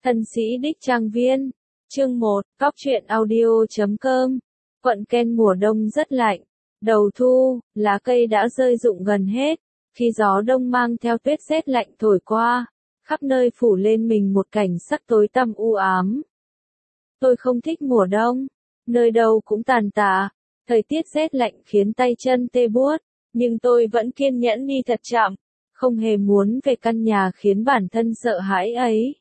Thân sĩ đích trang viên. Chương 1, Cóc truyện audio.com. Quận Ken mùa đông rất lạnh. Đầu thu, lá cây đã rơi rụng gần hết. Khi gió đông mang theo tuyết rét lạnh thổi qua, khắp nơi phủ lên mình một cảnh sắc tối tăm u ám. Tôi không thích mùa đông. Nơi đâu cũng tàn tạ. Thời tiết rét lạnh khiến tay chân tê buốt. Nhưng tôi vẫn kiên nhẫn đi thật chậm. Không hề muốn về căn nhà khiến bản thân sợ hãi ấy.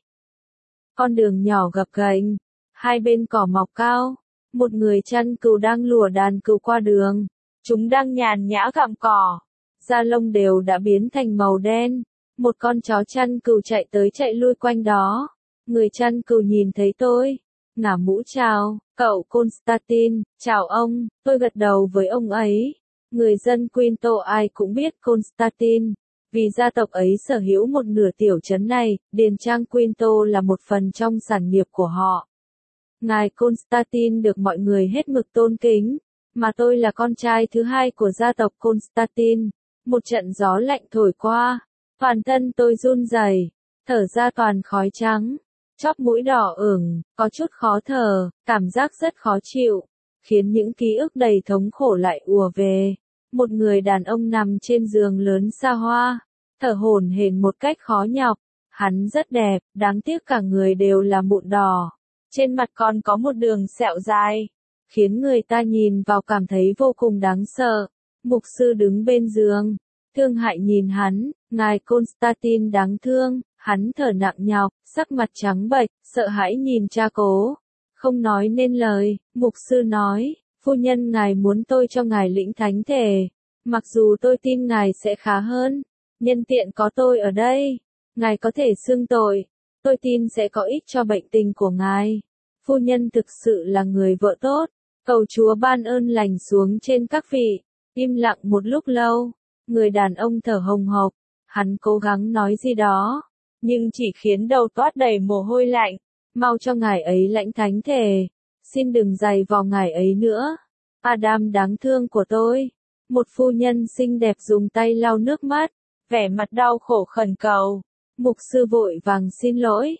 Con đường nhỏ gập ghềnh, hai bên cỏ mọc cao, một người chăn cừu đang lùa đàn cừu qua đường. Chúng đang nhàn nhã gặm cỏ, da lông đều đã biến thành màu đen. Một con chó chăn cừu chạy tới chạy lui quanh đó. Người chăn cừu nhìn thấy tôi, ngả mũ chào, cậu Constantine, chào ông. Tôi gật đầu với ông ấy. Người dân Quinto ai cũng biết Constantine. Vì gia tộc ấy sở hữu một nửa tiểu trấn này, điền trang Quinto là một phần trong sản nghiệp của họ. Ngài Constantine được mọi người hết mực tôn kính, mà tôi là con trai thứ hai của gia tộc Constantine. Một trận gió lạnh thổi qua, toàn thân tôi run rẩy, thở ra toàn khói trắng, chóp mũi đỏ ửng, có chút khó thở, cảm giác rất khó chịu, khiến những ký ức đầy thống khổ lại ùa về. Một người đàn ông nằm trên giường lớn xa hoa, thở hổn hển một cách khó nhọc. Hắn rất đẹp, đáng tiếc cả người đều là mụn đỏ. Trên mặt còn có một đường sẹo dài, khiến người ta nhìn vào cảm thấy vô cùng đáng sợ. Mục sư đứng bên giường, thương hại nhìn hắn. Ngài Constantine đáng thương, hắn thở nặng nhọc, sắc mặt trắng bệch, sợ hãi nhìn cha cố. Không nói nên lời, mục sư nói, phu nhân ngài muốn tôi cho ngài lĩnh thánh thể. Mặc dù tôi tin ngài sẽ khá hơn, nhân tiện có tôi ở đây, ngài có thể xưng tội. Tôi tin sẽ có ích cho bệnh tình của ngài. Phu nhân thực sự là người vợ tốt. Cầu Chúa ban ơn lành xuống trên các vị. Im lặng một lúc lâu. Người đàn ông thở hồng hộc. Hắn cố gắng nói gì đó, nhưng chỉ khiến đầu toát đầy mồ hôi lạnh. Mau cho ngài ấy lãnh thánh thể. Xin đừng giày vò ngài ấy nữa. Adam đáng thương của tôi. Một phu nhân xinh đẹp dùng tay lau nước mắt, vẻ mặt đau khổ khẩn cầu. Mục sư vội vàng xin lỗi.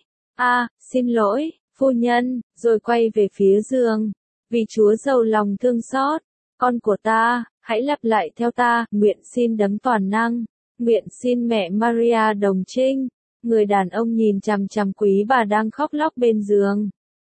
Xin lỗi, phu nhân, rồi quay về phía giường. Vì Chúa giàu lòng thương xót, con của ta, hãy lặp lại theo ta, nguyện xin đấng toàn năng, nguyện xin mẹ Maria đồng trinh. Người đàn ông nhìn chằm chằm quý bà đang khóc lóc bên giường.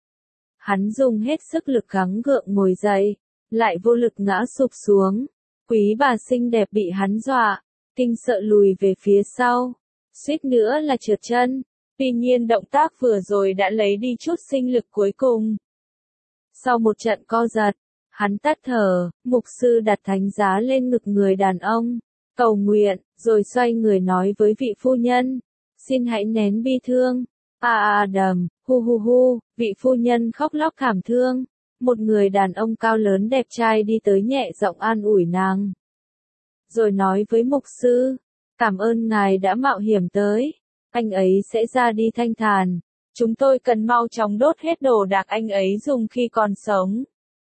Hắn dùng hết sức lực gắng gượng ngồi dậy, lại vô lực ngã sụp xuống. Quý bà xinh đẹp bị hắn dọa, kinh sợ lùi về phía sau, suýt nữa là trượt chân. Tuy nhiên động tác vừa rồi đã lấy đi chút sinh lực cuối cùng. Sau một trận co giật, hắn tắt thở. Mục sư đặt thánh giá lên ngực người đàn ông, cầu nguyện, rồi xoay người nói với vị phu nhân, xin hãy nén bi thương. Adam, hu, vị phu nhân khóc lóc thảm thương. Một người đàn ông cao lớn đẹp trai đi tới nhẹ giọng an ủi nàng. Rồi nói với mục sư, cảm ơn ngài đã mạo hiểm tới. Anh ấy sẽ ra đi thanh thản. Chúng tôi cần mau chóng đốt hết đồ đạc anh ấy dùng khi còn sống.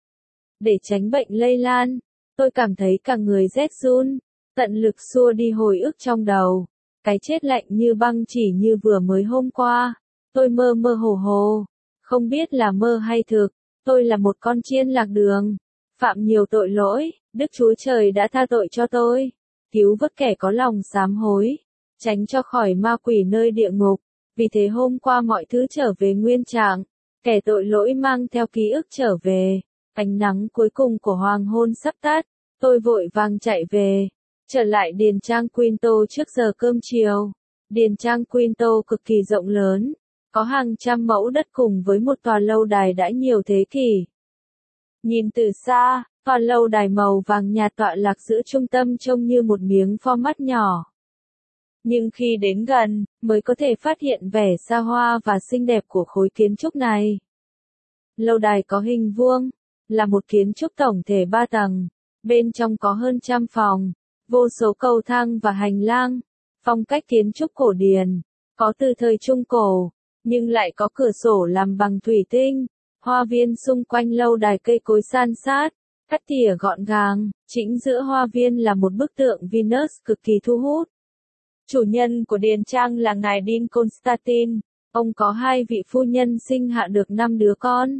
Để tránh bệnh lây lan, tôi cảm thấy cả người rét run, tận lực xua đi hồi ức trong đầu. Cái chết lạnh như băng chỉ như vừa mới hôm qua. Tôi mơ mơ hồ, không biết là mơ hay thực. Tôi là một con chiên lạc đường, phạm nhiều tội lỗi, Đức Chúa Trời đã tha tội cho tôi, cứu vớt kẻ có lòng sám hối, tránh cho khỏi ma quỷ nơi địa ngục. Vì thế hôm qua mọi thứ trở về nguyên trạng, kẻ tội lỗi mang theo ký ức trở về. Ánh nắng cuối cùng của hoàng hôn sắp tắt, tôi vội vàng chạy về, trở lại điền trang Quinto trước giờ cơm chiều. Điền trang Quinto cực kỳ rộng lớn, có hàng trăm mẫu đất cùng với một tòa lâu đài đã nhiều thế kỷ. Nhìn từ xa, tòa lâu đài màu vàng nhạt tọa lạc giữa trung tâm trông như một miếng format nhỏ. Nhưng khi đến gần, mới có thể phát hiện vẻ xa hoa và xinh đẹp của khối kiến trúc này. Lâu đài có hình vuông, là một kiến trúc tổng thể 3 tầng, bên trong có hơn trăm phòng, vô số cầu thang và hành lang. Phong cách kiến trúc cổ điển, có từ thời Trung Cổ, nhưng lại có cửa sổ làm bằng thủy tinh. Hoa viên xung quanh lâu đài cây cối san sát, cắt tỉa gọn gàng, chính giữa hoa viên là một bức tượng Venus cực kỳ thu hút. Chủ nhân của điền trang là ngài Dean Constantine, Ông có hai vị phu nhân sinh hạ được 5 đứa con.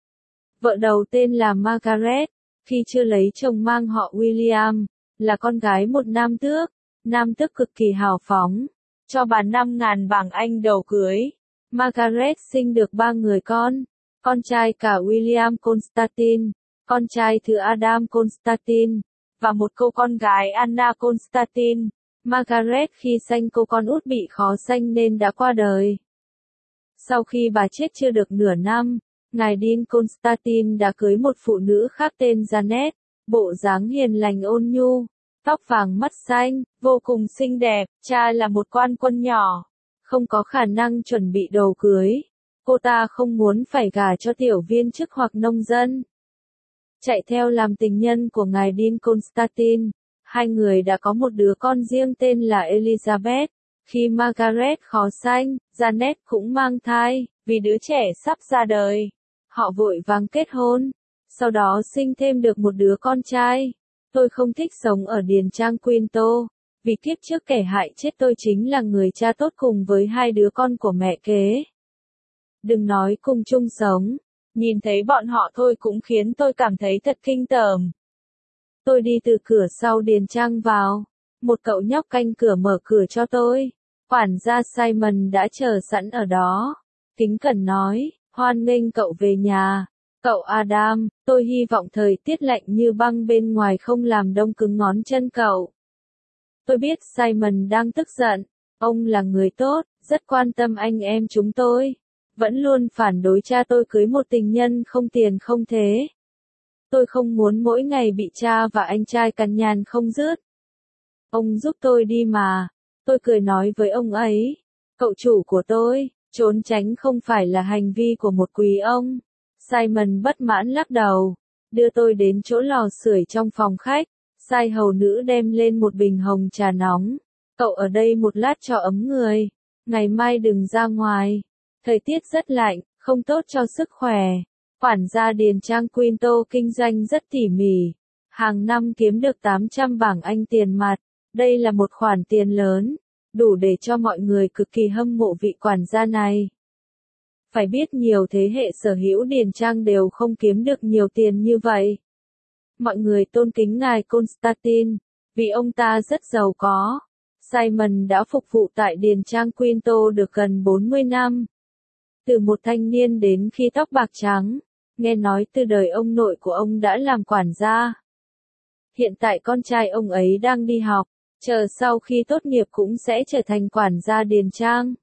Vợ đầu tên là Margaret, khi chưa lấy chồng mang họ William, là con gái một nam tước cực kỳ hào phóng, cho bà 5.000 bảng Anh đầu cưới. Margaret sinh được 3 người con trai cả William Constantine, con trai thứ Adam Constantine, và một cô con gái Anna Constantine. Margaret khi sanh cô con út bị khó sanh nên đã qua đời. Sau khi bà chết chưa được nửa năm, ngài Dean Constantine đã cưới một phụ nữ khác tên Janet, bộ dáng hiền lành ôn nhu, tóc vàng mắt xanh, vô cùng xinh đẹp, cha là một quan quân nhỏ, không có khả năng chuẩn bị đồ cưới. Cô ta không muốn phải gả cho tiểu viên chức hoặc nông dân. Chạy theo làm tình nhân của ngài Dean Constantine, hai người đã có một đứa con riêng tên là Elizabeth. Khi Margaret khó sanh, Janet cũng mang thai, vì đứa trẻ sắp ra đời. Họ vội vàng kết hôn, sau đó sinh thêm được một đứa con trai. Tôi không thích sống ở Điền Trang Quinto, vì kiếp trước kẻ hại chết tôi chính là người cha tốt cùng với hai đứa con của mẹ kế. Đừng nói cùng chung sống, nhìn thấy bọn họ thôi cũng khiến tôi cảm thấy thật kinh tởm. Tôi đi từ cửa sau Điền Trang vào, một cậu nhóc canh cửa mở cửa cho tôi. Quản gia Simon đã chờ sẵn ở đó. Kính cẩn nói, hoan nghênh cậu về nhà. Cậu Adam, tôi hy vọng thời tiết lạnh như băng bên ngoài không làm đông cứng ngón chân cậu. Tôi biết Simon đang tức giận. Ông là người tốt, rất quan tâm anh em chúng tôi. Vẫn luôn phản đối cha tôi cưới một tình nhân không tiền không thế. Tôi không muốn mỗi ngày bị cha và anh trai cằn nhằn không dứt. Ông giúp tôi đi mà. Tôi cười nói với ông ấy. Cậu chủ của tôi, trốn tránh không phải là hành vi của một quý ông. Simon bất mãn lắc đầu. Đưa tôi đến chỗ lò sưởi trong phòng khách. Sai hầu nữ đem lên một bình hồng trà nóng. Cậu ở đây một lát cho ấm người. Ngày mai đừng ra ngoài. Thời tiết rất lạnh, không tốt cho sức khỏe. Quản gia Điền Trang Quinto kinh doanh rất tỉ mỉ. Hàng năm kiếm được 800 bảng Anh tiền mặt. Đây là một khoản tiền lớn, đủ để cho mọi người cực kỳ hâm mộ vị quản gia này. Phải biết nhiều thế hệ sở hữu Điền Trang đều không kiếm được nhiều tiền như vậy. Mọi người tôn kính ngài Constantine, vì ông ta rất giàu có. Simon đã phục vụ tại Điền Trang Quinto được gần 40 năm. Từ một thanh niên đến khi tóc bạc trắng, nghe nói từ đời ông nội của ông đã làm quản gia. Hiện tại con trai ông ấy đang đi học, chờ sau khi tốt nghiệp cũng sẽ trở thành quản gia Điền Trang.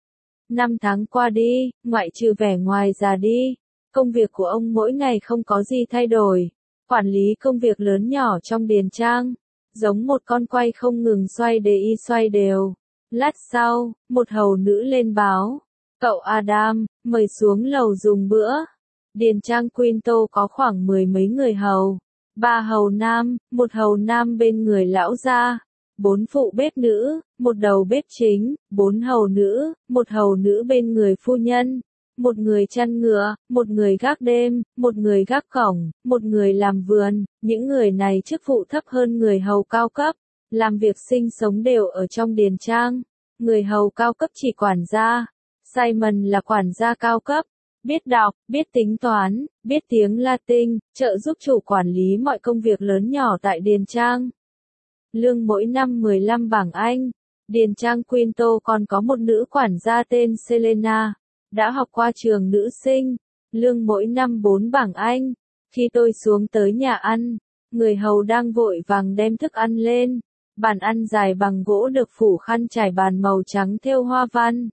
5 tháng qua đi, ngoại trừ vẻ ngoài già đi, công việc của ông mỗi ngày không có gì thay đổi. Quản lý công việc lớn nhỏ trong Điền Trang, giống một con quay không ngừng xoay để y xoay đều. Lát sau, một hầu nữ lên báo. Cậu Adam, mời xuống lầu dùng bữa. Điền Trang Quinto có khoảng 10 mấy người hầu. 3 hầu nam, một hầu nam bên người lão gia. 4 phụ bếp nữ, một đầu bếp chính, 4 hầu nữ, một hầu nữ bên người phu nhân, một người chăn ngựa, một người gác đêm, một người gác cổng, một người làm vườn. Những người này chức vụ thấp hơn người hầu cao cấp, làm việc sinh sống đều ở trong Điền Trang. Người hầu cao cấp chỉ quản gia. Simon là quản gia cao cấp, biết đọc, biết tính toán, biết tiếng Latin, trợ giúp chủ quản lý mọi công việc lớn nhỏ tại Điền Trang. Lương mỗi năm 15 bảng Anh. Điền Trang Quinto còn có một nữ quản gia tên Selena, đã học qua trường nữ sinh. Lương mỗi năm 4 bảng Anh. Khi tôi xuống tới nhà ăn, người hầu đang vội vàng đem thức ăn lên. Bàn ăn dài bằng gỗ được phủ khăn trải bàn màu trắng thêu hoa văn.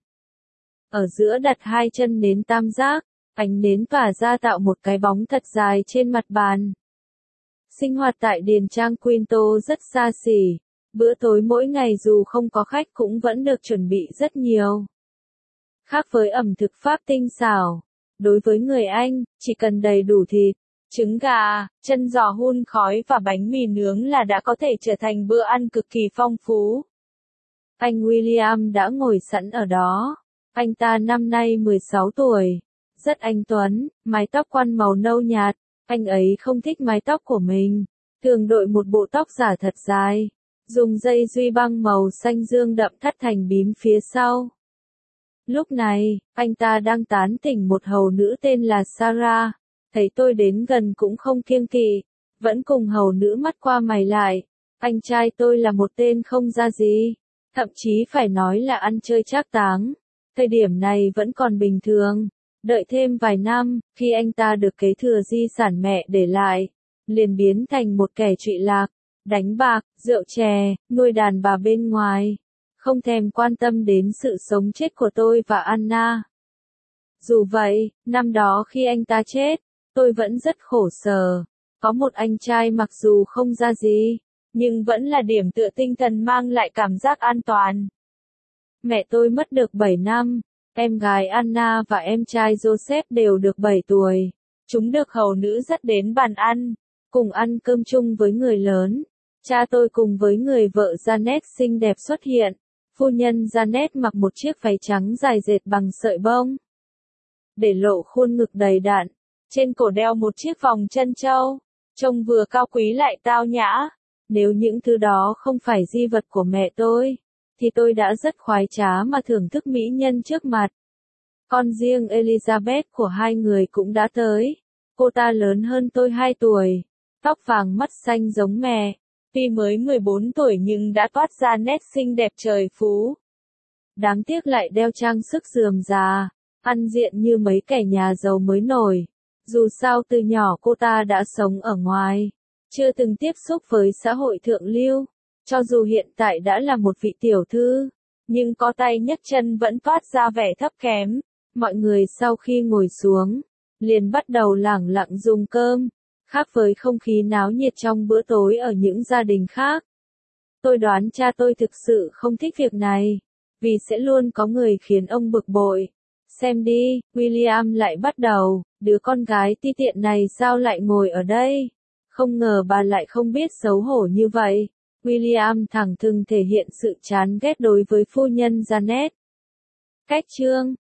Ở giữa đặt 2 chân nến tam giác, ánh nến tỏa ra tạo một cái bóng thật dài trên mặt bàn. Sinh hoạt tại Điền Trang Quinto rất xa xỉ. Bữa tối mỗi ngày dù không có khách cũng vẫn được chuẩn bị rất nhiều. Khác với ẩm thực Pháp tinh xảo, đối với người Anh, chỉ cần đầy đủ thịt, trứng gà, chân giò hun khói và bánh mì nướng là đã có thể trở thành bữa ăn cực kỳ phong phú. Anh William đã ngồi sẵn ở đó. Anh ta năm nay 16 tuổi. Rất anh tuấn, mái tóc quăn màu nâu nhạt. Anh ấy không thích mái tóc của mình. Thường đội một bộ tóc giả thật dài. Dùng dây duy băng màu xanh dương đậm thắt thành bím phía sau. Lúc này, anh ta đang tán tỉnh một hầu nữ tên là Sarah, thấy tôi đến gần cũng không kiêng kỵ, vẫn cùng hầu nữ mắt qua mày lại. Anh trai tôi là một tên không ra gì, thậm chí phải nói là ăn chơi trác táng. Thời điểm này vẫn còn bình thường, đợi thêm vài năm, khi anh ta được kế thừa di sản mẹ để lại, liền biến thành một kẻ trụy lạc, đánh bạc, rượu chè, nuôi đàn bà bên ngoài, không thèm quan tâm đến sự sống chết của tôi và Anna. Dù vậy, năm đó khi anh ta chết, tôi vẫn rất khổ sở. Có một anh trai mặc dù không ra gì, nhưng vẫn là điểm tựa tinh thần mang lại cảm giác an toàn. Mẹ tôi mất được 7 năm, em gái Anna và em trai Joseph đều được 7 tuổi. Chúng được hầu nữ dắt đến bàn ăn, cùng ăn cơm chung với người lớn. Cha tôi cùng với người vợ Janet xinh đẹp xuất hiện. Phu nhân Janet mặc một chiếc váy trắng dài dệt bằng sợi bông, để lộ khuôn ngực đầy đặn, trên cổ đeo một chiếc vòng chân châu, trông vừa cao quý lại tao nhã. Nếu những thứ đó không phải di vật của mẹ tôi, thì tôi đã rất khoái trá mà thưởng thức mỹ nhân trước mặt. Con riêng Elizabeth của hai người cũng đã tới. Cô ta lớn hơn tôi 2 tuổi, tóc vàng mắt xanh giống mẹ. Tuy mới 14 tuổi nhưng đã toát ra nét xinh đẹp trời phú. Đáng tiếc lại đeo trang sức rườm rà, ăn diện như mấy kẻ nhà giàu mới nổi. Dù sao từ nhỏ cô ta đã sống ở ngoài, chưa từng tiếp xúc với xã hội thượng lưu. Cho dù hiện tại đã là một vị tiểu thư, nhưng có tay nhấc chân vẫn toát ra vẻ thấp kém. Mọi người sau khi ngồi xuống, liền bắt đầu lẳng lặng dùng cơm, khác với không khí náo nhiệt trong bữa tối ở những gia đình khác. Tôi đoán cha tôi thực sự không thích việc này, vì sẽ luôn có người khiến ông bực bội. Xem đi, William lại bắt đầu, đứa con gái ti tiện này sao lại ngồi ở đây? Không ngờ bà lại không biết xấu hổ như vậy. William thẳng thừng thể hiện sự chán ghét đối với phu nhân Janet. Cách chương